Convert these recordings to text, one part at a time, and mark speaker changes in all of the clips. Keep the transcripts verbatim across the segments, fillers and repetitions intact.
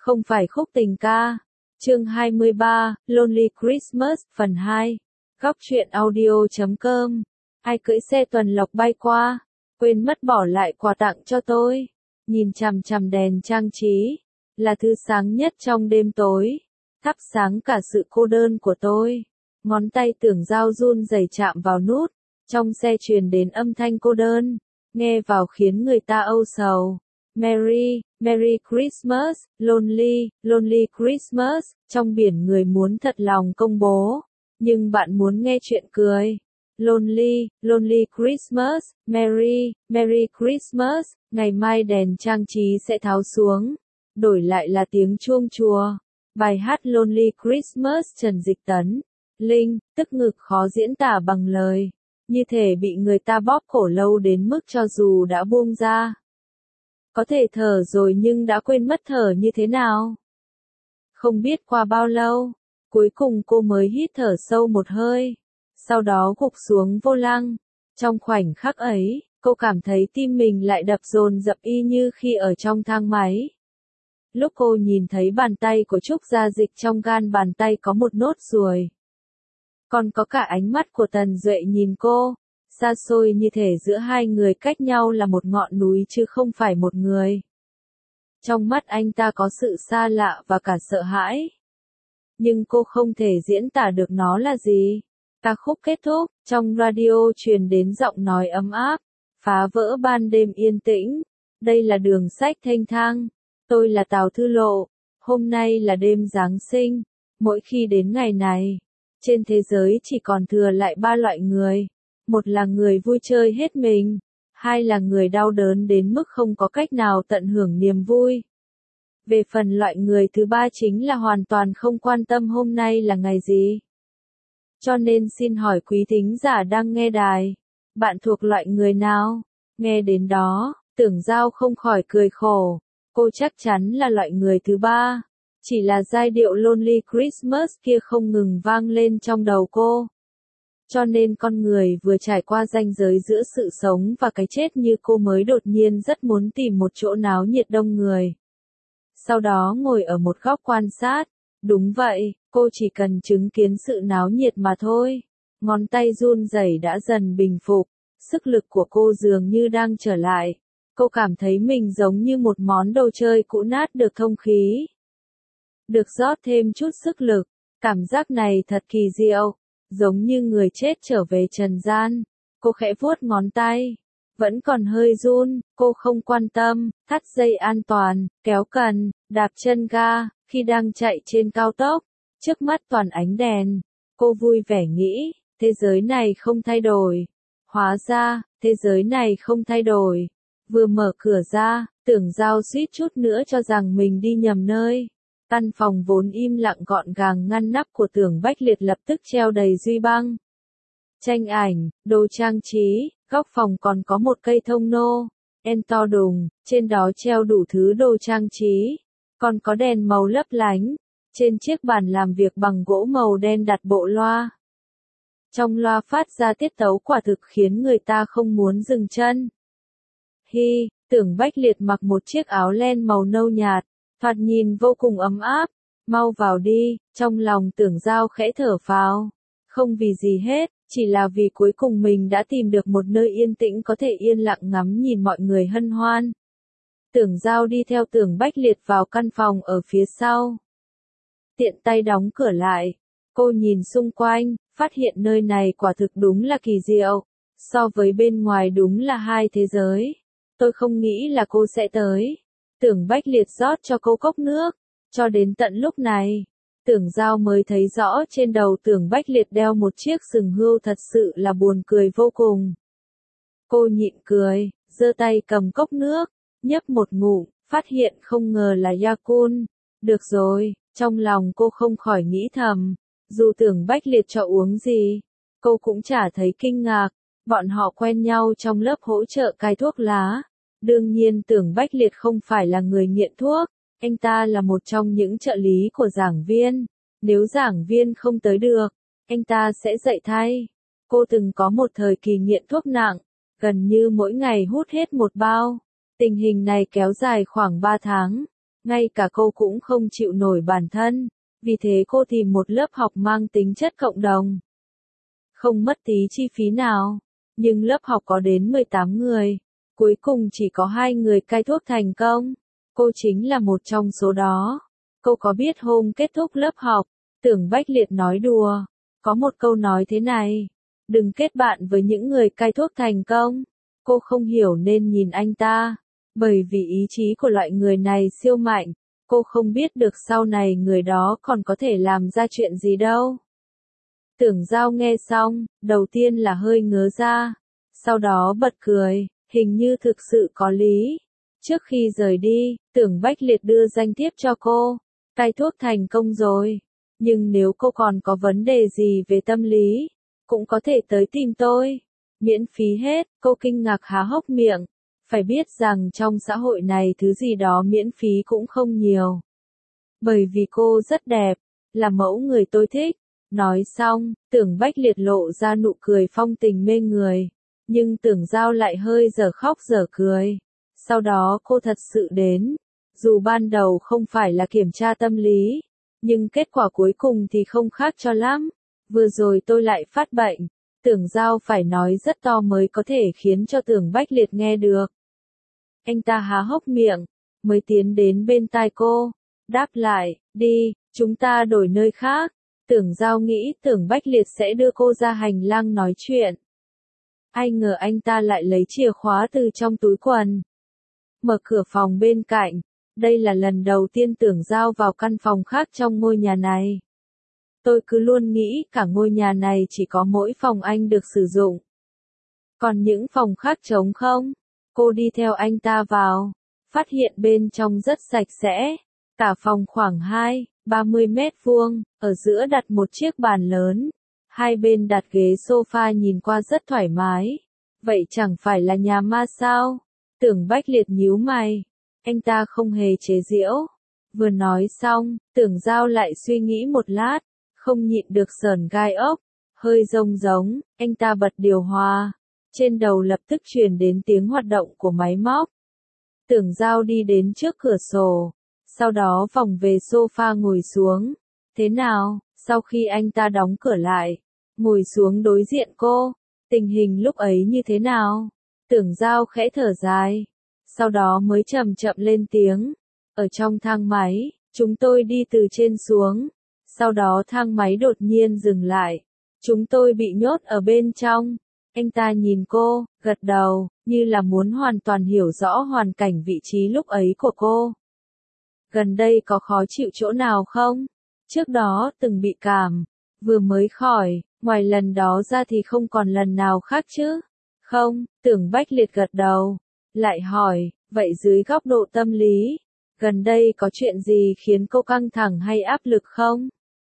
Speaker 1: Không phải khúc tình ca. Chương hai mươi ba, Lonely Christmas, phần hai. Góc truyện audio chấm com. Ai cưỡi xe tuần lộc bay qua, quên mất bỏ lại quà tặng cho tôi. Nhìn chằm chằm đèn trang trí, là thứ sáng nhất trong đêm tối, thắp sáng cả sự cô đơn của tôi. Ngón tay tưởng dao run rẩy chạm vào nút, trong xe truyền đến âm thanh cô đơn, nghe vào khiến người ta âu sầu. Merry, Merry Christmas, Lonely, Lonely Christmas, trong biển người muốn thật lòng công bố, nhưng bạn muốn nghe chuyện cười. Lonely, Lonely Christmas, Merry, Merry Christmas, ngày mai đèn trang trí sẽ tháo xuống, đổi lại là tiếng chuông chùa. Bài hát Lonely Christmas Trần Dịch Tấn, Linh, tức ngực khó diễn tả bằng lời, như thể bị người ta bóp cổ lâu đến mức cho dù đã buông ra, có thể thở rồi nhưng đã quên mất thở như thế nào. Không biết qua bao lâu, cuối cùng cô mới hít thở sâu một hơi, sau đó gục xuống vô lăng. Trong khoảnh khắc ấy, cô cảm thấy tim mình lại đập dồn dập y như khi ở trong thang máy. Lúc cô nhìn thấy bàn tay của Trúc Gia Dịch, trong gan bàn tay có một nốt ruồi. Còn có cả ánh mắt của Tần Duệ nhìn cô, xa xôi như thể giữa hai người cách nhau là một ngọn núi chứ không phải một người. Trong mắt anh ta có sự xa lạ và cả sợ hãi. Nhưng cô không thể diễn tả được nó là gì. Ca khúc kết thúc, trong radio truyền đến giọng nói ấm áp, phá vỡ ban đêm yên tĩnh. Đây là đường sách thênh thang. Tôi là Tào Thư Lộ. Hôm nay là đêm Giáng sinh. Mỗi khi đến ngày này, trên thế giới chỉ còn thừa lại ba loại người. Một là người vui chơi hết mình. Hai là người đau đớn đến mức không có cách nào tận hưởng niềm vui. Về phần loại người thứ ba chính là hoàn toàn không quan tâm hôm nay là ngày gì. Cho nên xin hỏi quý thính giả đang nghe đài, bạn thuộc loại người nào? Nghe đến đó, Tưởng Giao không khỏi cười khổ. Cô chắc chắn là loại người thứ ba. Chỉ là giai điệu Lonely Christmas kia không ngừng vang lên trong đầu cô. Cho nên con người vừa trải qua ranh giới giữa sự sống và cái chết như cô mới đột nhiên rất muốn tìm một chỗ náo nhiệt đông người. Sau đó ngồi ở một góc quan sát. Đúng vậy, cô chỉ cần chứng kiến sự náo nhiệt mà thôi. Ngón tay run rẩy đã dần bình phục, sức lực của cô dường như đang trở lại. Cô cảm thấy mình giống như một món đồ chơi cũ nát được thông khí, được rót thêm chút sức lực. Cảm giác này thật kỳ diệu, giống như người chết trở về trần gian. Cô khẽ vuốt ngón tay, vẫn còn hơi run, cô không quan tâm, thắt dây an toàn, kéo cần, đạp chân ga. Khi đang chạy trên cao tốc, trước mắt toàn ánh đèn, cô vui vẻ nghĩ, thế giới này không thay đổi. Hóa ra, thế giới này không thay đổi. Vừa mở cửa ra, Tưởng Giao suýt chút nữa cho rằng mình đi nhầm nơi. Căn phòng vốn im lặng gọn gàng ngăn nắp của Tưởng Bách Liệt lập tức treo đầy duy băng, tranh ảnh, đồ trang trí. Góc phòng còn có một cây thông nô en to đùng, trên đó treo đủ thứ đồ trang trí. Còn có đèn màu lấp lánh. Trên chiếc bàn làm việc bằng gỗ màu đen đặt bộ loa. Trong loa phát ra tiết tấu quả thực khiến người ta không muốn dừng chân. Hi, Tưởng Bách Liệt mặc một chiếc áo len màu nâu nhạt, thoạt nhìn vô cùng ấm áp. Mau vào đi, trong lòng Tưởng Giao khẽ thở phào. Không vì gì hết, chỉ là vì cuối cùng mình đã tìm được một nơi yên tĩnh có thể yên lặng ngắm nhìn mọi người hân hoan. Tưởng Giao đi theo Tưởng Bách Liệt vào căn phòng ở phía sau. Tiện tay đóng cửa lại. Cô nhìn xung quanh, phát hiện nơi này quả thực đúng là kỳ diệu. So với bên ngoài đúng là hai thế giới. Tôi không nghĩ là cô sẽ tới. Tưởng Bách Liệt rót cho cô cốc nước. Cho đến tận lúc này, Tưởng Giao mới thấy rõ trên đầu Tưởng Bách Liệt đeo một chiếc sừng hươu, thật sự là buồn cười vô cùng. Cô nhịn cười, giơ tay cầm cốc nước, nhấp một ngụm, phát hiện không ngờ là Yakult. Được rồi, trong lòng cô không khỏi nghĩ thầm, dù Tưởng Bách Liệt cho uống gì, cô cũng chả thấy kinh ngạc. Bọn họ quen nhau trong lớp hỗ trợ cai thuốc lá. Đương nhiên Tưởng Bách Liệt không phải là người nghiện thuốc, anh ta là một trong những trợ lý của giảng viên. Nếu giảng viên không tới được, anh ta sẽ dạy thay. Cô từng có một thời kỳ nghiện thuốc nặng, gần như mỗi ngày hút hết một bao. Tình hình này kéo dài khoảng ba tháng. ngay cả cô cũng không chịu nổi bản thân, vì thế cô tìm một lớp học mang tính chất cộng đồng. Không mất tí chi phí nào, nhưng lớp học có đến mười tám người, cuối cùng chỉ có hai người cai thuốc thành công. Cô chính là một trong số đó. Cô có biết hôm kết thúc lớp học, Tưởng Bách Liệt nói đùa, có một câu nói thế này, đừng kết bạn với những người cai thuốc thành công. Cô không hiểu nên nhìn anh ta, bởi vì ý chí của loại người này siêu mạnh, cô không biết được sau này người đó còn có thể làm ra chuyện gì đâu. Tưởng Giao nghe xong, đầu tiên là hơi ngớ ra, sau đó bật cười, hình như thực sự có lý. Trước khi rời đi, Tưởng Bách Liệt đưa danh thiếp cho cô, cai thuốc thành công rồi, nhưng nếu cô còn có vấn đề gì về tâm lý, cũng có thể tới tìm tôi, miễn phí hết. Cô kinh ngạc há hốc miệng, phải biết rằng trong xã hội này thứ gì đó miễn phí cũng không nhiều. Bởi vì cô rất đẹp, là mẫu người tôi thích. Nói xong, Tưởng Bách Liệt lộ ra nụ cười phong tình mê người, nhưng Tưởng Giao lại hơi dở khóc dở cười. Sau đó cô thật sự đến, dù ban đầu không phải là kiểm tra tâm lý, nhưng kết quả cuối cùng thì không khác cho lắm. Vừa rồi tôi lại phát bệnh, Tưởng Giao phải nói rất to mới có thể khiến cho Tưởng Bách Liệt nghe được. Anh ta há hốc miệng, mới tiến đến bên tai cô, đáp lại, đi, chúng ta đổi nơi khác. Tưởng Giao nghĩ Tưởng Bách Liệt sẽ đưa cô ra hành lang nói chuyện. Ai ngờ anh ta lại lấy chìa khóa từ trong túi quần, mở cửa phòng bên cạnh. Đây là lần đầu tiên Tưởng Giao vào căn phòng khác trong ngôi nhà này. Tôi cứ luôn nghĩ cả ngôi nhà này chỉ có mỗi phòng anh được sử dụng, còn những phòng khác trống không. Cô đi theo anh ta vào, phát hiện bên trong rất sạch sẽ. Cả phòng khoảng hai, ba mươi mét vuông, ở giữa đặt một chiếc bàn lớn, hai bên đặt ghế sofa nhìn qua rất thoải mái. Vậy chẳng phải là nhà ma sao? Tưởng Bách Liệt nhíu mày, anh ta không hề chế giễu. Vừa nói xong, Tưởng Giao lại suy nghĩ một lát, không nhịn được sởn gai ốc, hơi rông giống, anh ta bật điều hòa. Trên đầu lập tức truyền đến tiếng hoạt động của máy móc. Tưởng Giao đi đến trước cửa sổ, sau đó vòng về sofa ngồi xuống. Thế nào? Sau khi anh ta đóng cửa lại, ngồi xuống đối diện cô, tình hình lúc ấy như thế nào? Tưởng Giao khẽ thở dài, sau đó mới chậm chậm lên tiếng. Ở trong thang máy, chúng tôi đi từ trên xuống, sau đó thang máy đột nhiên dừng lại. Chúng tôi bị nhốt ở bên trong. Anh ta nhìn cô, gật đầu, như là muốn hoàn toàn hiểu rõ hoàn cảnh vị trí lúc ấy của cô. Gần đây có khó chịu chỗ nào không? Trước đó từng bị cảm, vừa mới khỏi, ngoài lần đó ra thì không còn lần nào khác chứ? Không, Tưởng Bách Liệt gật đầu, lại hỏi, vậy dưới góc độ tâm lý, gần đây có chuyện gì khiến cô căng thẳng hay áp lực không?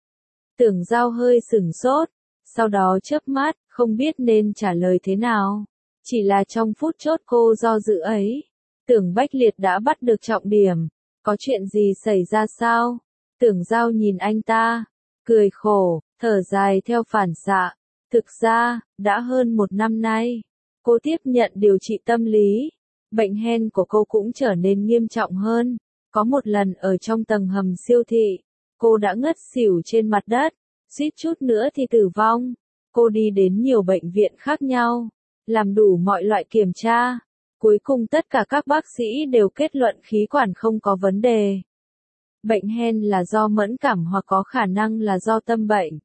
Speaker 1: Tưởng Giao hơi sửng sốt, sau đó chớp mắt, không biết nên trả lời thế nào. Chỉ là trong phút chốt cô do dự ấy, Tưởng Bách Liệt đã bắt được trọng điểm. Có chuyện gì xảy ra sao? Tưởng Giao nhìn anh ta, cười khổ, thở dài theo phản xạ. Thực ra, đã hơn một năm nay, cô tiếp nhận điều trị tâm lý. Bệnh hen của cô cũng trở nên nghiêm trọng hơn. Có một lần ở trong tầng hầm siêu thị, cô đã ngất xỉu trên mặt đất, suýt chút nữa thì tử vong. Cô đi đến nhiều bệnh viện khác nhau, làm đủ mọi loại kiểm tra. Cuối cùng tất cả các bác sĩ đều kết luận khí quản không có vấn đề. Bệnh hen là do mẫn cảm hoặc có khả năng là do tâm bệnh.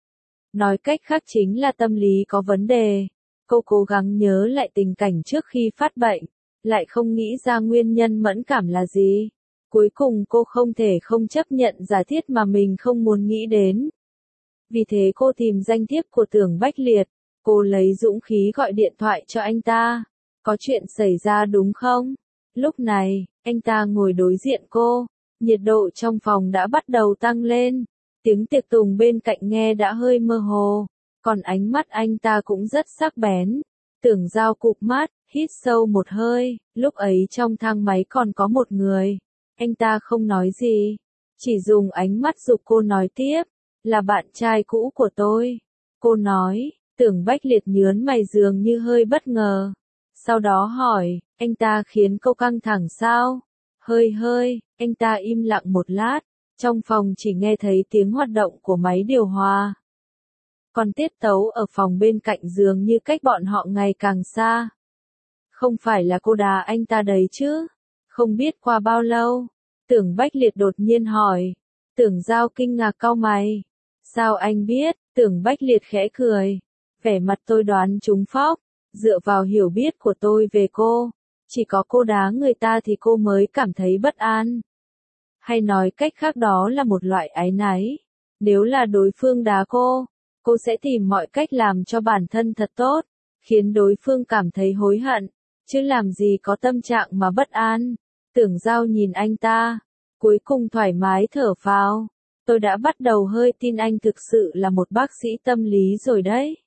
Speaker 1: Nói cách khác chính là tâm lý có vấn đề. Cô cố gắng nhớ lại tình cảnh trước khi phát bệnh, lại không nghĩ ra nguyên nhân mẫn cảm là gì. Cuối cùng cô không thể không chấp nhận giả thiết mà mình không muốn nghĩ đến. Vì thế cô tìm danh thiếp của Tưởng Bách Liệt, cô lấy dũng khí gọi điện thoại cho anh ta. Có chuyện xảy ra đúng không? Lúc này, anh ta ngồi đối diện cô, nhiệt độ trong phòng đã bắt đầu tăng lên, tiếng tiệc tùng bên cạnh nghe đã hơi mơ hồ, còn ánh mắt anh ta cũng rất sắc bén. Tưởng Giao cụp mắt, hít sâu một hơi, lúc ấy trong thang máy còn có một người. Anh ta không nói gì, chỉ dùng ánh mắt giục cô nói tiếp, là bạn trai cũ của tôi. Cô nói, Tưởng Bách Liệt nhớn mày dường như hơi bất ngờ. Sau đó hỏi, anh ta khiến cô căng thẳng sao? Hơi hơi, Anh ta im lặng một lát, trong phòng chỉ nghe thấy tiếng hoạt động của máy điều hòa. Còn tiết tấu ở phòng bên cạnh dường như cách bọn họ ngày càng xa. Không phải là cô đá anh ta đấy chứ? Không biết qua bao lâu, Tưởng Bách Liệt đột nhiên hỏi. Tưởng Giao kinh ngạc cau mày. Sao anh biết? Tưởng Bách Liệt khẽ cười. Vẻ mặt tôi đoán trúng phóc, dựa vào hiểu biết của tôi về cô. Chỉ có cô đá người ta thì cô mới cảm thấy bất an. Hay nói cách khác đó là một loại áy náy. Nếu là đối phương đá cô, cô sẽ tìm mọi cách làm cho bản thân thật tốt, khiến đối phương cảm thấy hối hận, chứ làm gì có tâm trạng mà bất an. Tưởng Giao nhìn anh ta, cuối cùng thoải mái thở phào. Tôi đã bắt đầu hơi tin anh thực sự là một bác sĩ tâm lý rồi đấy.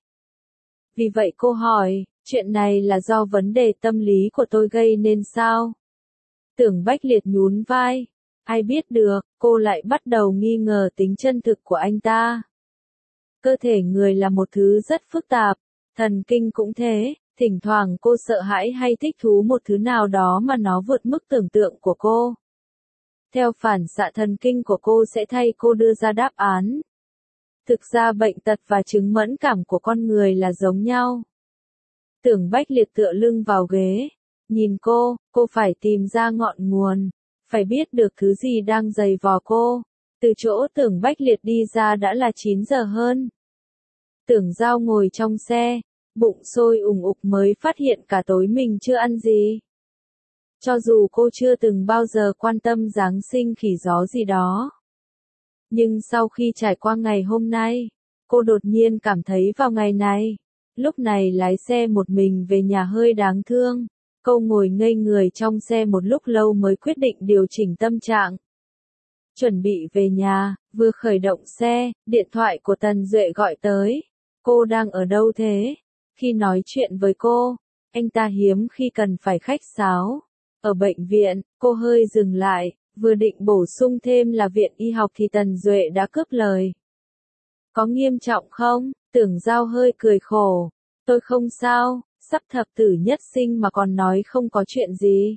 Speaker 1: Vì vậy cô hỏi, chuyện này là do vấn đề tâm lý của tôi gây nên sao? Tưởng Bách Liệt nhún vai. Ai biết được, cô lại bắt đầu nghi ngờ tính chân thực của anh ta. Cơ thể người là một thứ rất phức tạp, thần kinh cũng thế, thỉnh thoảng cô sợ hãi hay thích thú một thứ nào đó mà nó vượt mức tưởng tượng của cô. Theo phản xạ thần kinh của cô sẽ thay cô đưa ra đáp án. Thực ra bệnh tật và chứng mẫn cảm của con người là giống nhau. Tưởng Bách Liệt tựa lưng vào ghế, nhìn cô, cô phải tìm ra ngọn nguồn, phải biết được thứ gì đang giày vò cô. Từ chỗ Tưởng Bách Liệt đi ra đã là chín giờ hơn. Tưởng Giao ngồi trong xe, bụng sôi ủng ục mới phát hiện cả tối mình chưa ăn gì. Cho dù cô chưa từng bao giờ quan tâm Giáng sinh khỉ gió gì đó. Nhưng sau khi trải qua ngày hôm nay, cô đột nhiên cảm thấy vào ngày này, lúc này lái xe một mình về nhà hơi đáng thương. Cô ngồi ngây người trong xe một lúc lâu mới quyết định điều chỉnh tâm trạng. Chuẩn bị về nhà, vừa khởi động xe, điện thoại của Tần Duệ gọi tới. Cô đang ở đâu thế? Khi nói chuyện với cô, anh ta hiếm khi cần phải khách sáo. Ở bệnh viện, cô hơi dừng lại, vừa định bổ sung thêm là viện y học thì Tần Duệ đã cướp lời. Có nghiêm trọng không? Tưởng Giao hơi cười khổ. Tôi không sao, sắp thập tử nhất sinh mà còn nói không có chuyện gì.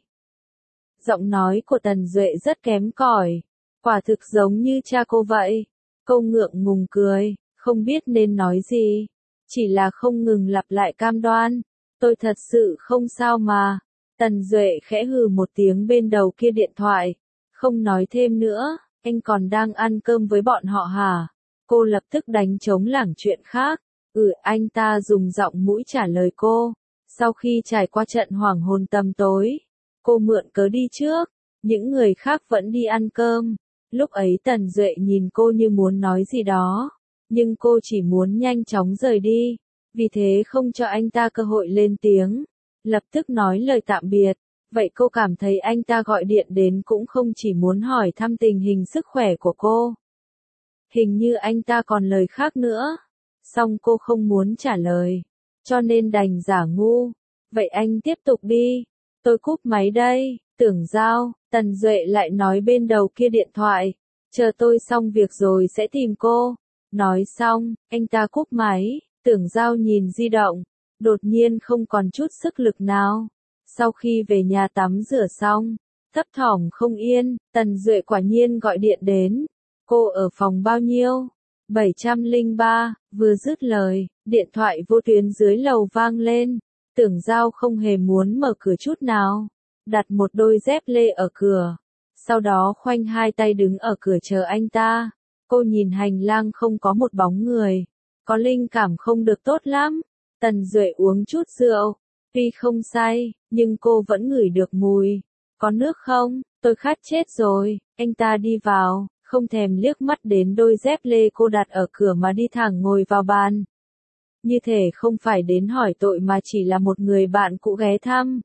Speaker 1: Giọng nói của Tần Duệ rất kém cỏi, quả thực giống như cha cô vậy. Cô ngượng ngùng cười, không biết nên nói gì, chỉ là không ngừng lặp lại cam đoan. Tôi thật sự không sao mà. Tần Duệ khẽ hừ một tiếng bên đầu kia điện thoại, không nói thêm nữa. Anh còn đang ăn cơm với bọn họ hả? Cô lập tức đánh trống lảng chuyện khác. Ừ, anh ta dùng giọng mũi trả lời cô. Sau khi trải qua trận hoàng hôn tầm tối, cô mượn cớ đi trước, những người khác vẫn đi ăn cơm. Lúc ấy Tần Duệ nhìn cô như muốn nói gì đó, nhưng cô chỉ muốn nhanh chóng rời đi, vì thế không cho anh ta cơ hội lên tiếng, lập tức nói lời tạm biệt. Vậy cô cảm thấy anh ta gọi điện đến cũng không chỉ muốn hỏi thăm tình hình sức khỏe của cô. Hình như anh ta còn lời khác nữa. Xong cô không muốn trả lời, cho nên đành giả ngu. Vậy anh tiếp tục đi, tôi cúp máy đây. Tưởng Giao, Tần Duệ lại nói bên đầu kia điện thoại, chờ tôi xong việc rồi sẽ tìm cô. Nói xong, anh ta cúp máy. Tưởng Giao nhìn di động, đột nhiên không còn chút sức lực nào. Sau khi về nhà tắm rửa xong, thấp thỏm không yên, Tần Duệ quả nhiên gọi điện đến. Cô ở phòng bao nhiêu? bảy trăm lẻ ba, vừa dứt lời, điện thoại vô tuyến dưới lầu vang lên. Tưởng Giao không hề muốn mở cửa chút nào, đặt một đôi dép lê ở cửa, sau đó khoanh hai tay đứng ở cửa chờ anh ta. Cô nhìn hành lang không có một bóng người, có linh cảm không được tốt lắm. Tần Duệ uống chút rượu, tuy không say, nhưng cô vẫn ngửi được mùi. Có nước không? Tôi khát chết rồi. Anh ta đi vào, không thèm liếc mắt đến đôi dép lê cô đặt ở cửa mà đi thẳng ngồi vào bàn. Như thể không phải đến hỏi tội mà chỉ là một người bạn cũ ghé thăm.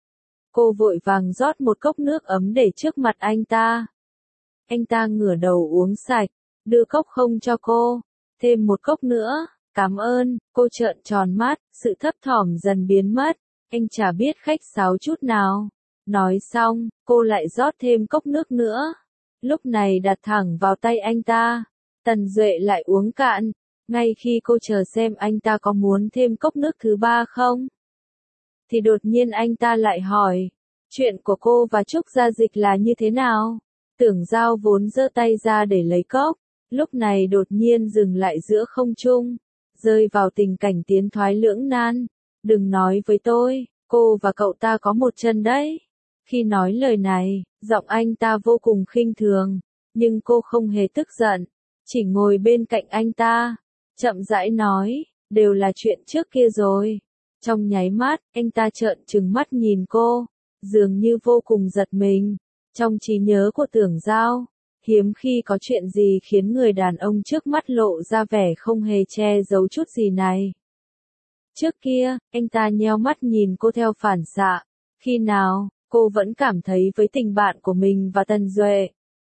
Speaker 1: Cô vội vàng rót một cốc nước ấm để trước mặt anh ta. Anh ta ngửa đầu uống sạch, đưa cốc không cho cô. Thêm một cốc nữa, cảm ơn. Cô trợn tròn mắt, sự thấp thỏm dần biến mất. Anh chả biết khách sáo chút nào. Nói xong, cô lại rót thêm cốc nước nữa. Lúc này đặt thẳng vào tay anh ta. Tần Duệ lại uống cạn. Ngay khi cô chờ xem anh ta có muốn thêm cốc nước thứ ba không, thì đột nhiên anh ta lại hỏi, chuyện của cô và Trúc Gia Dịch là như thế nào? Tưởng Giao vốn giơ tay ra để lấy cốc, lúc này đột nhiên dừng lại giữa không trung, rơi vào tình cảnh tiến thoái lưỡng nan. Đừng nói với tôi, cô và cậu ta có một chân đấy. Khi nói lời này, giọng anh ta vô cùng khinh thường, nhưng cô không hề tức giận, chỉ ngồi bên cạnh anh ta, chậm rãi nói, đều là chuyện trước kia rồi. Trong nháy mắt, anh ta trợn trừng mắt nhìn cô, dường như vô cùng giật mình. Trong trí nhớ của Tưởng Giao, hiếm khi có chuyện gì khiến người đàn ông trước mắt lộ ra vẻ không hề che giấu chút gì này. Trước kia, anh ta nheo mắt nhìn cô theo phản xạ. Khi nào, cô vẫn cảm thấy với tình bạn của mình và Tần Duệ.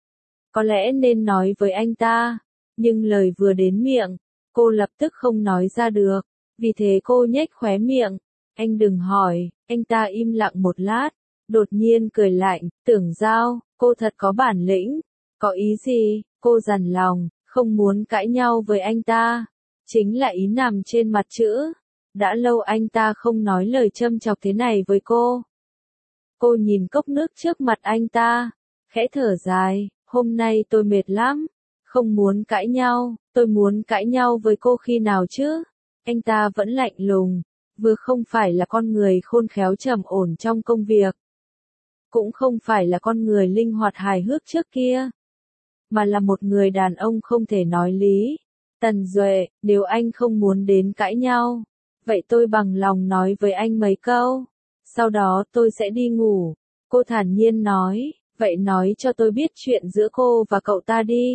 Speaker 1: Có lẽ nên nói với anh ta, nhưng lời vừa đến miệng, cô lập tức không nói ra được. Vì thế cô nhếch khóe miệng. Anh đừng hỏi, anh ta im lặng một lát, đột nhiên cười lạnh, Tưởng Giao, cô thật có bản lĩnh. Có ý gì? Cô dằn lòng, không muốn cãi nhau với anh ta. Chính là ý nằm trên mặt chữ. Đã lâu anh ta không nói lời châm chọc thế này với cô. Cô nhìn cốc nước trước mặt anh ta, khẽ thở dài, hôm nay tôi mệt lắm, không muốn cãi nhau, tôi muốn cãi nhau với cô khi nào chứ? Anh ta vẫn lạnh lùng, vừa không phải là con người khôn khéo trầm ổn trong công việc, cũng không phải là con người linh hoạt hài hước trước kia, mà là một người đàn ông không thể nói lý. Tần Duệ, nếu anh không muốn đến cãi nhau, vậy tôi bằng lòng nói với anh mấy câu, sau đó tôi sẽ đi ngủ. Cô thản nhiên nói, vậy nói cho tôi biết chuyện giữa cô và cậu ta đi.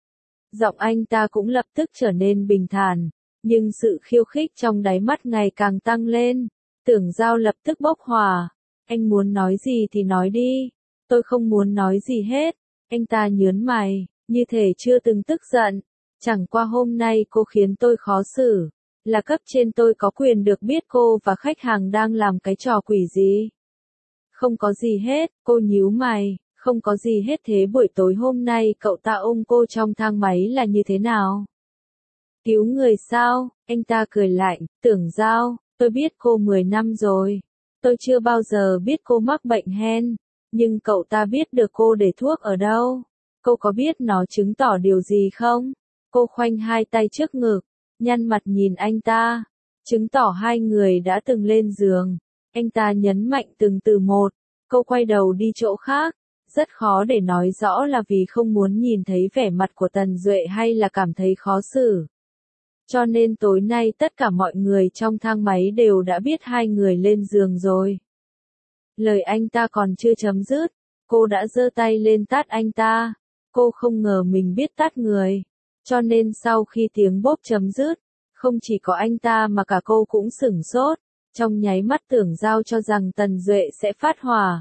Speaker 1: Giọng anh ta cũng lập tức trở nên bình thản, nhưng sự khiêu khích trong đáy mắt ngày càng tăng lên. Tưởng Giao lập tức bốc hỏa, anh muốn nói gì thì nói đi, tôi không muốn nói gì hết. Anh ta nhớn mày, như thể chưa từng tức giận, chẳng qua hôm nay cô khiến tôi khó xử. Là cấp trên tôi có quyền được biết cô và khách hàng đang làm cái trò quỷ gì? Không có gì hết, cô nhíu mày, không có gì hết. Thế buổi tối hôm nay cậu ta ôm cô trong thang máy là như thế nào? Cứu người sao? Anh ta cười lạnh, Tưởng Giao, tôi biết cô mười năm rồi. Tôi chưa bao giờ biết cô mắc bệnh hen, nhưng cậu ta biết được cô để thuốc ở đâu. Cô có biết nó chứng tỏ điều gì không? Cô khoanh hai tay trước ngực, nhăn mặt nhìn anh ta, chứng tỏ hai người đã từng lên giường. Anh ta nhấn mạnh từng từ một, cô quay đầu đi chỗ khác, rất khó để nói rõ là vì không muốn nhìn thấy vẻ mặt của Tần Duệ hay là cảm thấy khó xử. Cho nên tối nay tất cả mọi người trong thang máy đều đã biết hai người lên giường rồi. Lời anh ta còn chưa chấm dứt, cô đã giơ tay lên tát anh ta. Cô không ngờ mình biết tát người. Cho nên sau khi tiếng bốp chấm dứt, không chỉ có anh ta mà cả cô cũng sửng sốt, trong nháy mắt Tưởng Giao cho rằng Tần Duệ sẽ phát hỏa,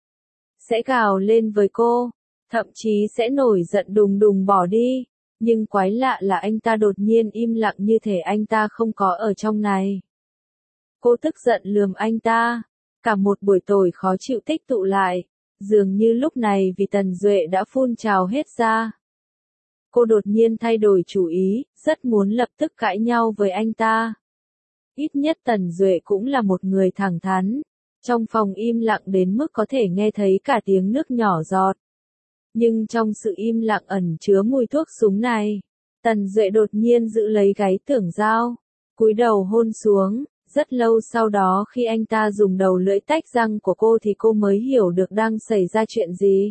Speaker 1: sẽ gào lên với cô, thậm chí sẽ nổi giận đùng đùng bỏ đi, nhưng quái lạ là anh ta đột nhiên im lặng như thể anh ta không có ở trong này. Cô tức giận lườm anh ta, cả một buổi tối khó chịu tích tụ lại, dường như lúc này vì Tần Duệ đã phun trào hết ra. Cô đột nhiên thay đổi chủ ý, rất muốn lập tức cãi nhau với anh ta. Ít nhất Tần Duệ cũng là một người thẳng thắn. Trong phòng im lặng đến mức có thể nghe thấy cả tiếng nước nhỏ giọt. Nhưng trong sự im lặng ẩn chứa mùi thuốc súng này, Tần Duệ đột nhiên giữ lấy gáy Tưởng Giao, cúi đầu hôn xuống. Rất lâu sau đó khi anh ta dùng đầu lưỡi tách răng của cô thì cô mới hiểu được đang xảy ra chuyện gì.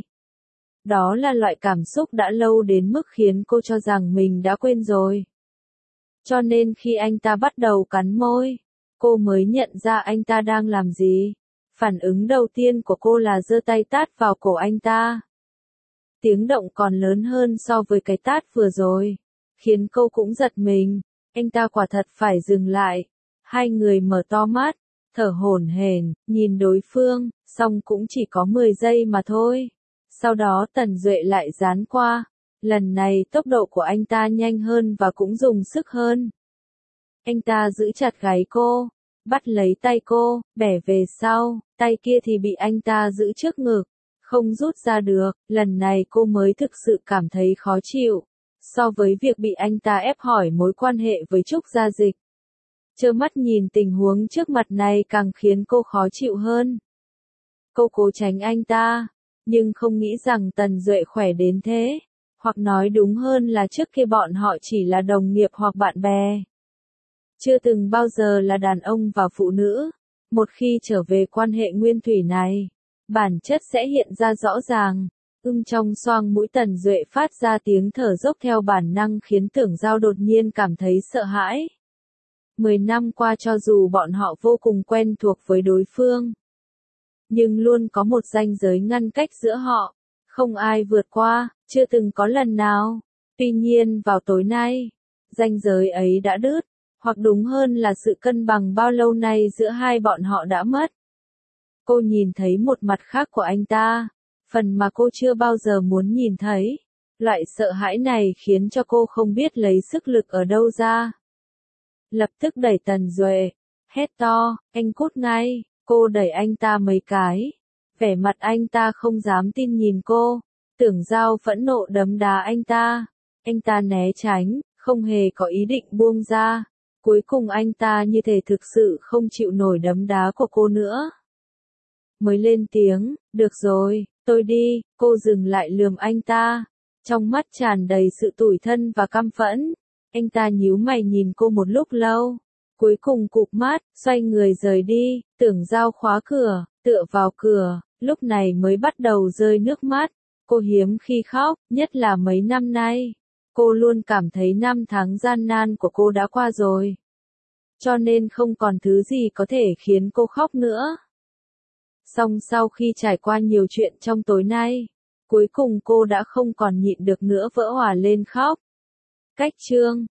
Speaker 1: Đó là loại cảm xúc đã lâu đến mức khiến cô cho rằng mình đã quên rồi. Cho nên khi anh ta bắt đầu cắn môi, cô mới nhận ra anh ta đang làm gì. Phản ứng đầu tiên của cô là giơ tay tát vào cổ anh ta. Tiếng động còn lớn hơn so với cái tát vừa rồi, khiến cô cũng giật mình. Anh ta quả thật phải dừng lại. Hai người mở to mắt, thở hổn hển, nhìn đối phương, song cũng chỉ có mười giây mà thôi. Sau đó Tần Duệ lại dán qua. Lần này tốc độ của anh ta nhanh hơn và cũng dùng sức hơn. Anh ta giữ chặt gáy cô, bắt lấy tay cô, bẻ về sau, tay kia thì bị anh ta giữ trước ngực, không rút ra được. Lần này cô mới thực sự cảm thấy khó chịu, so với việc bị anh ta ép hỏi mối quan hệ với Trúc Gia Dịch. Trơ mắt nhìn tình huống trước mặt này càng khiến cô khó chịu hơn. Cô cố tránh anh ta, Nhưng không nghĩ rằng Tần Duệ khỏe đến thế. Hoặc nói đúng hơn là trước kia bọn họ chỉ là đồng nghiệp hoặc bạn bè. Chưa từng bao giờ là đàn ông và phụ nữ. Một khi trở về quan hệ nguyên thủy này, bản chất sẽ hiện ra rõ ràng. Ưng trong xoang mũi Tần Duệ phát ra tiếng thở dốc theo bản năng khiến Tưởng Giao đột nhiên cảm thấy sợ hãi. Mười năm qua cho dù bọn họ vô cùng quen thuộc với đối phương, nhưng luôn có một ranh giới ngăn cách giữa họ. Không ai vượt qua, chưa từng có lần nào. Tuy nhiên vào tối nay, ranh giới ấy đã đứt, hoặc đúng hơn là sự cân bằng bao lâu nay giữa hai bọn họ đã mất. Cô nhìn thấy một mặt khác của anh ta, phần mà cô chưa bao giờ muốn nhìn thấy. Loại sợ hãi này khiến cho cô không biết lấy sức lực ở đâu ra. Lập tức đẩy Tần Duệ, hét to, anh cút ngay. Cô đẩy anh ta mấy cái. Vẻ mặt anh ta không dám tin nhìn cô. Tưởng Giao phẫn nộ đấm đá anh ta. Anh ta né tránh, không hề có ý định buông ra. Cuối cùng anh ta như thể thực sự không chịu nổi đấm đá của cô nữa. Mới lên tiếng, được rồi, tôi đi. Cô dừng lại lườm anh ta. Trong mắt tràn đầy sự tủi thân và căm phẫn. Anh ta nhíu mày nhìn cô một lúc lâu. Cuối cùng cụp mắt, xoay người rời đi. Tưởng Giao khóa cửa, tựa vào cửa, lúc này mới bắt đầu rơi nước mắt. Cô hiếm khi khóc, nhất là mấy năm nay. Cô luôn cảm thấy năm tháng gian nan của cô đã qua rồi. Cho nên không còn thứ gì có thể khiến cô khóc nữa. Song sau khi trải qua nhiều chuyện trong tối nay, cuối cùng cô đã không còn nhịn được nữa vỡ òa lên khóc. Cách chương